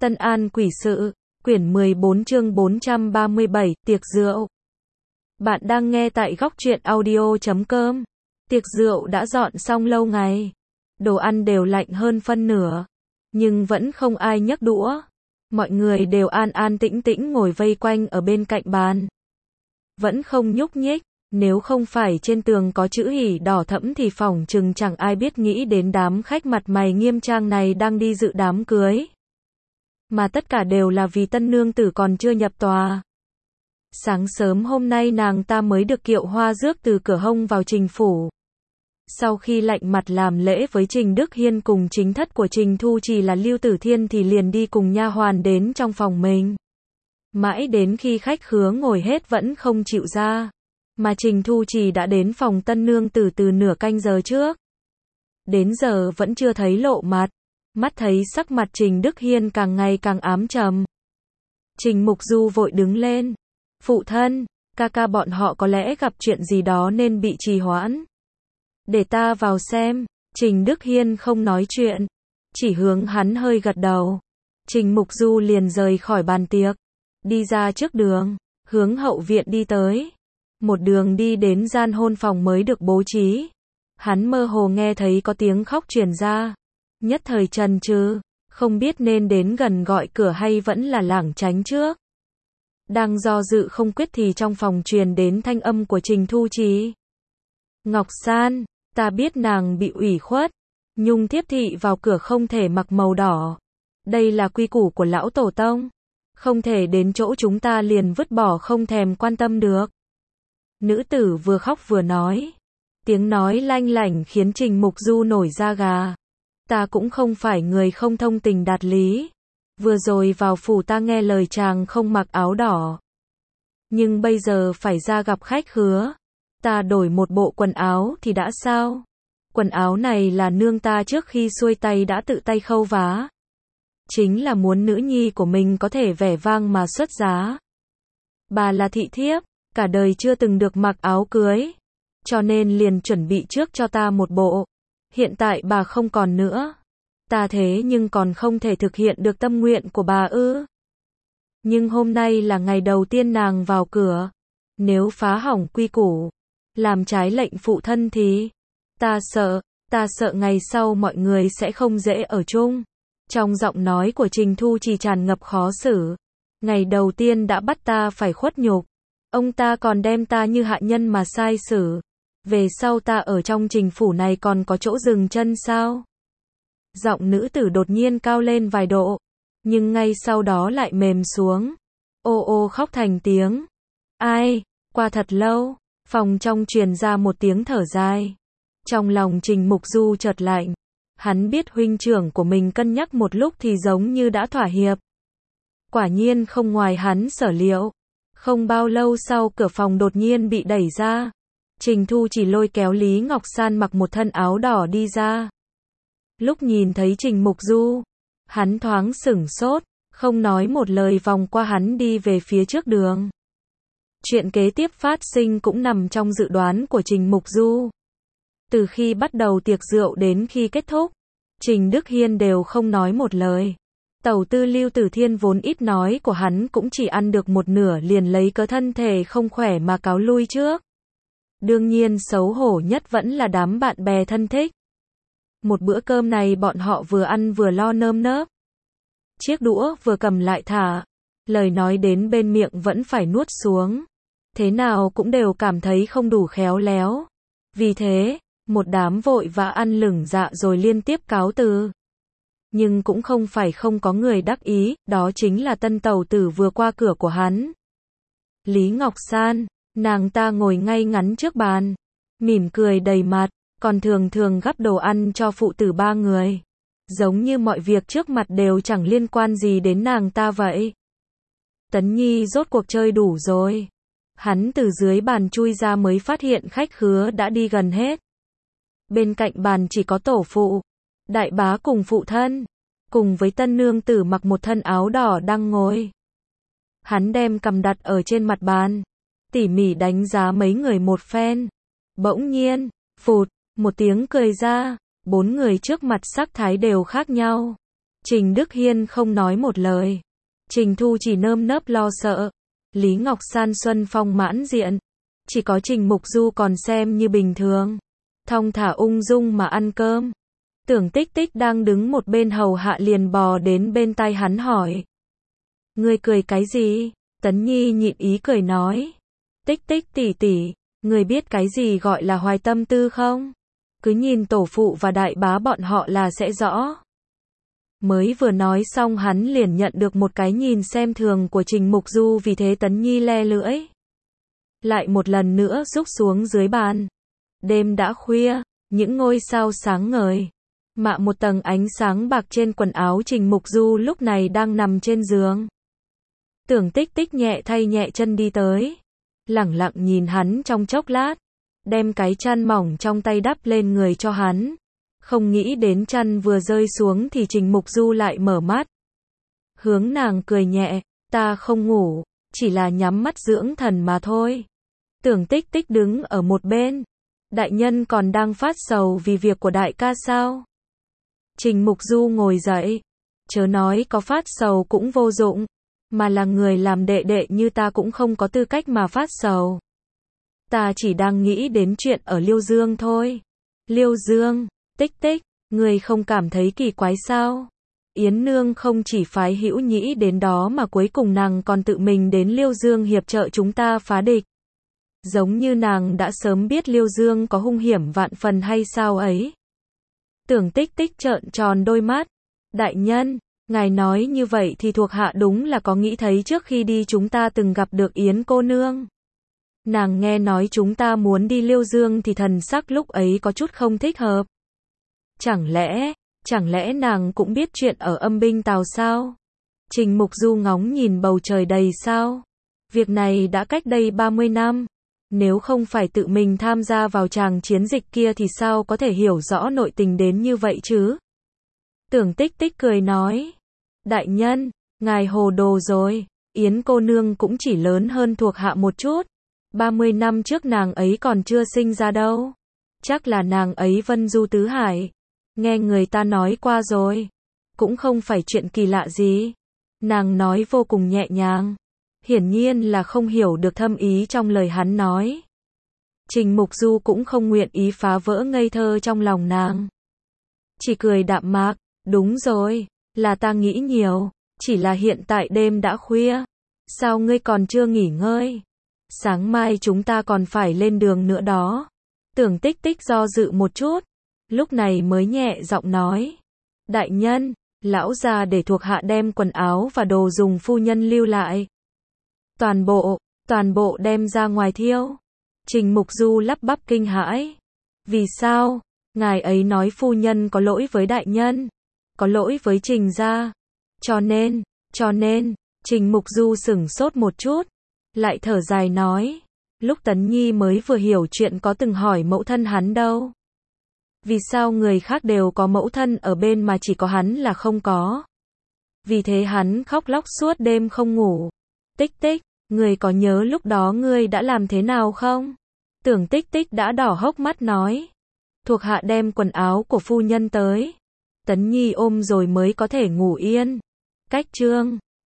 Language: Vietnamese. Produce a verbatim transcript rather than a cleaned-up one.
Tân An Quỷ Sự, quyển mười bốn chương bốn trăm ba mươi bảy, tiệc rượu. Bạn đang nghe tại góc truyện audio chấm com. Tiệc rượu đã dọn xong lâu ngày. Đồ ăn đều lạnh hơn phân nửa. Nhưng vẫn không ai nhấc đũa. Mọi người đều an an tĩnh tĩnh ngồi vây quanh ở bên cạnh bàn. Vẫn không nhúc nhích. Nếu không phải trên tường có chữ hỉ đỏ thẫm thì phỏng chừng chẳng ai biết nghĩ đến đám khách mặt mày nghiêm trang này đang đi dự đám cưới. Mà tất cả đều là vì tân nương tử còn chưa nhập tòa. Sáng sớm hôm nay nàng ta mới được kiệu hoa rước từ cửa hông vào Trình phủ. Sau khi lạnh mặt làm lễ với Trình Đức Hiên cùng chính thất của Trình Thu Trì là Lưu Tử Thiên thì liền đi cùng nha hoàn đến trong phòng mình. Mãi đến khi khách khứa ngồi hết vẫn không chịu ra. Mà Trình Thu Trì đã đến phòng tân nương tử từ nửa canh giờ trước. Đến giờ vẫn chưa thấy lộ mặt. Mắt thấy sắc mặt Trình Đức Hiên càng ngày càng ám trầm. Trình Mục Du vội đứng lên. Phụ thân, ca ca bọn họ có lẽ gặp chuyện gì đó nên bị trì hoãn. Để ta vào xem. Trình Đức Hiên không nói chuyện. Chỉ hướng hắn hơi gật đầu. Trình Mục Du liền rời khỏi bàn tiệc. Đi ra trước đường. Hướng hậu viện đi tới. Một đường đi đến gian hôn phòng mới được bố trí. Hắn mơ hồ nghe thấy có tiếng khóc truyền ra. Nhất thời chần chừ, không biết nên đến gần gọi cửa hay vẫn là lảng tránh trước. Đang do dự không quyết thì trong phòng truyền đến thanh âm của Trình Thu Trì. Ngọc San, ta biết nàng bị ủy khuất. Nhung thiếp thị vào cửa không thể mặc màu đỏ. Đây là quy củ của lão tổ tông. Không thể đến chỗ chúng ta liền vứt bỏ không thèm quan tâm được. Nữ tử vừa khóc vừa nói. Tiếng nói lanh lảnh khiến Trình Mục Du nổi da gà. Ta cũng không phải người không thông tình đạt lý. Vừa rồi vào phủ ta nghe lời chàng không mặc áo đỏ. Nhưng bây giờ phải ra gặp khách khứa. Ta đổi một bộ quần áo thì đã sao? Quần áo này là nương ta trước khi xuôi tay đã tự tay khâu vá. Chính là muốn nữ nhi của mình có thể vẻ vang mà xuất giá. Bà là thị thiếp, cả đời chưa từng được mặc áo cưới. Cho nên liền chuẩn bị trước cho ta một bộ. Hiện tại bà không còn nữa. Ta thế nhưng còn không thể thực hiện được tâm nguyện của bà ư. Nhưng hôm nay là ngày đầu tiên nàng vào cửa. Nếu phá hỏng quy củ, làm trái lệnh phụ thân thì, ta sợ, ta sợ ngày sau mọi người sẽ không dễ ở chung. Trong giọng nói của Trình Thu Trì tràn ngập khó xử. Ngày đầu tiên đã bắt ta phải khuất nhục. Ông ta còn đem ta như hạ nhân mà sai xử. Về sau ta ở trong Trình phủ này còn có chỗ dừng chân sao? Giọng nữ tử đột nhiên cao lên vài độ, nhưng ngay sau đó lại mềm xuống. Ô ô khóc thành tiếng. Ai? Qua thật lâu, phòng trong truyền ra một tiếng thở dài. Trong lòng Trình Mục Du chợt lạnh. Hắn biết huynh trưởng của mình cân nhắc một lúc thì giống như đã thỏa hiệp. Quả nhiên không ngoài hắn sở liệu. Không bao lâu sau cửa phòng đột nhiên bị đẩy ra. Trình Thu chỉ lôi kéo Lý Ngọc San mặc một thân áo đỏ đi ra. Lúc nhìn thấy Trình Mục Du, hắn thoáng sửng sốt, không nói một lời vòng qua hắn đi về phía trước đường. Chuyện kế tiếp phát sinh cũng nằm trong dự đoán của Trình Mục Du. Từ khi bắt đầu tiệc rượu đến khi kết thúc, Trình Đức Hiên đều không nói một lời. Tẩu tư Lưu Tử Thiên vốn ít nói của hắn cũng chỉ ăn được một nửa liền lấy cớ thân thể không khỏe mà cáo lui trước. Đương nhiên xấu hổ nhất vẫn là đám bạn bè thân thích. Một bữa cơm này bọn họ vừa ăn vừa lo nơm nớp. Chiếc đũa vừa cầm lại thả. Lời nói đến bên miệng vẫn phải nuốt xuống. Thế nào cũng đều cảm thấy không đủ khéo léo. Vì thế, một đám vội vã ăn lửng dạ rồi liên tiếp cáo từ. Nhưng cũng không phải không có người đắc ý, đó chính là tân tẩu tử vừa qua cửa của hắn. Lý Ngọc San, nàng ta ngồi ngay ngắn trước bàn, mỉm cười đầy mặt, còn thường thường gắp đồ ăn cho phụ tử ba người. Giống như mọi việc trước mặt đều chẳng liên quan gì đến nàng ta vậy. Tấn Nhi rốt cuộc chơi đủ rồi. Hắn từ dưới bàn chui ra mới phát hiện khách khứa đã đi gần hết. Bên cạnh bàn chỉ có tổ phụ, đại bá cùng phụ thân, cùng với tân nương tử mặc một thân áo đỏ đang ngồi. Hắn đem cằm đặt ở trên mặt bàn, tỉ mỉ đánh giá mấy người một phen. Bỗng nhiên, phụt, một tiếng cười ra, bốn người trước mặt sắc thái đều khác nhau. Trình Đức Hiên không nói một lời. Trình Thu chỉ nơm nớp lo sợ. Lý Ngọc San xuân phong mãn diện. Chỉ có Trình Mục Du còn xem như bình thường. Thong thả ung dung mà ăn cơm. Tưởng Tích Tích đang đứng một bên hầu hạ liền bò đến bên tai hắn hỏi. Ngươi cười cái gì? Tấn Nhi nhịn ý cười nói. Tích Tích tỷ tỷ, ngươi biết cái gì gọi là hoài tâm tư không? Cứ nhìn tổ phụ và đại bá bọn họ là sẽ rõ. Mới vừa nói xong hắn liền nhận được một cái nhìn xem thường của Trình Mục Du, vì thế Tấn Nhi le lưỡi. Lại một lần nữa rúc xuống dưới bàn. Đêm đã khuya, những ngôi sao sáng ngời. Mạ một tầng ánh sáng bạc trên quần áo Trình Mục Du lúc này đang nằm trên giường. Tưởng Tích Tích nhẹ thay nhẹ chân đi tới. Lẳng lặng nhìn hắn trong chốc lát. Đem cái chăn mỏng trong tay đắp lên người cho hắn. Không nghĩ đến chăn vừa rơi xuống thì Trình Mục Du lại mở mắt. Hướng nàng cười nhẹ, ta không ngủ, chỉ là nhắm mắt dưỡng thần mà thôi. Tưởng Tích Tích đứng ở một bên. Đại nhân còn đang phát sầu vì việc của đại ca sao? Trình Mục Du ngồi dậy. Chớ nói có phát sầu cũng vô dụng. Mà là người làm đệ đệ như ta cũng không có tư cách mà phát sầu. Ta chỉ đang nghĩ đến chuyện ở Liêu Dương thôi. Liêu Dương, Tích Tích, người không cảm thấy kỳ quái sao? Yến Nương không chỉ phái Hữu Nhĩ đến đó mà cuối cùng nàng còn tự mình đến Liêu Dương hiệp trợ chúng ta phá địch. Giống như nàng đã sớm biết Liêu Dương có hung hiểm vạn phần hay sao ấy? Tưởng Tích Tích trợn tròn đôi mắt. Đại nhân, ngài nói như vậy thì thuộc hạ đúng là có nghĩ thấy trước khi đi chúng ta từng gặp được Yến cô nương. Nàng nghe nói chúng ta muốn đi Liêu Dương thì thần sắc lúc ấy có chút không thích hợp. Chẳng lẽ, chẳng lẽ nàng cũng biết chuyện ở Âm Binh Tào sao? Trình Mục Du ngóng nhìn bầu trời đầy sao. Việc này đã cách đây ba mươi năm. Nếu không phải tự mình tham gia vào tràng chiến dịch kia thì sao có thể hiểu rõ nội tình đến như vậy chứ? Tưởng Tích Tích cười nói. Đại nhân, ngài hồ đồ rồi. Yến cô nương cũng chỉ lớn hơn thuộc hạ một chút. ba mươi năm trước nàng ấy còn chưa sinh ra đâu. Chắc là nàng ấy vân du tứ hải. Nghe người ta nói qua rồi. Cũng không phải chuyện kỳ lạ gì. Nàng nói vô cùng nhẹ nhàng. Hiển nhiên là không hiểu được thâm ý trong lời hắn nói. Trình Mục Du cũng không nguyện ý phá vỡ ngây thơ trong lòng nàng. Chỉ cười đạm mạc. Đúng rồi, là ta nghĩ nhiều. Chỉ là hiện tại đêm đã khuya. Sao ngươi còn chưa nghỉ ngơi? Sáng mai chúng ta còn phải lên đường nữa đó. Tưởng Tích Tích do dự một chút. Lúc này mới nhẹ giọng nói. Đại nhân, lão già để thuộc hạ đem quần áo và đồ dùng phu nhân lưu lại. Toàn bộ, toàn bộ đem ra ngoài thiêu. Trình Mục Du lắp bắp kinh hãi. Vì sao? Ngài ấy nói phu nhân có lỗi với đại nhân. Có lỗi với Trình gia. Cho nên, cho nên, Trình Mục Du sửng sốt một chút. Lại thở dài nói. Lúc Tấn Nhi mới vừa hiểu chuyện có từng hỏi mẫu thân hắn đâu. Vì sao người khác đều có mẫu thân ở bên mà chỉ có hắn là không có. Vì thế hắn khóc lóc suốt đêm không ngủ. Tích Tích, người có nhớ lúc đó ngươi đã làm thế nào không? Tưởng Tích Tích đã đỏ hốc mắt nói. Thuộc hạ đem quần áo của phu nhân tới. Tấn Nhi ôm rồi mới có thể ngủ yên. Cách chương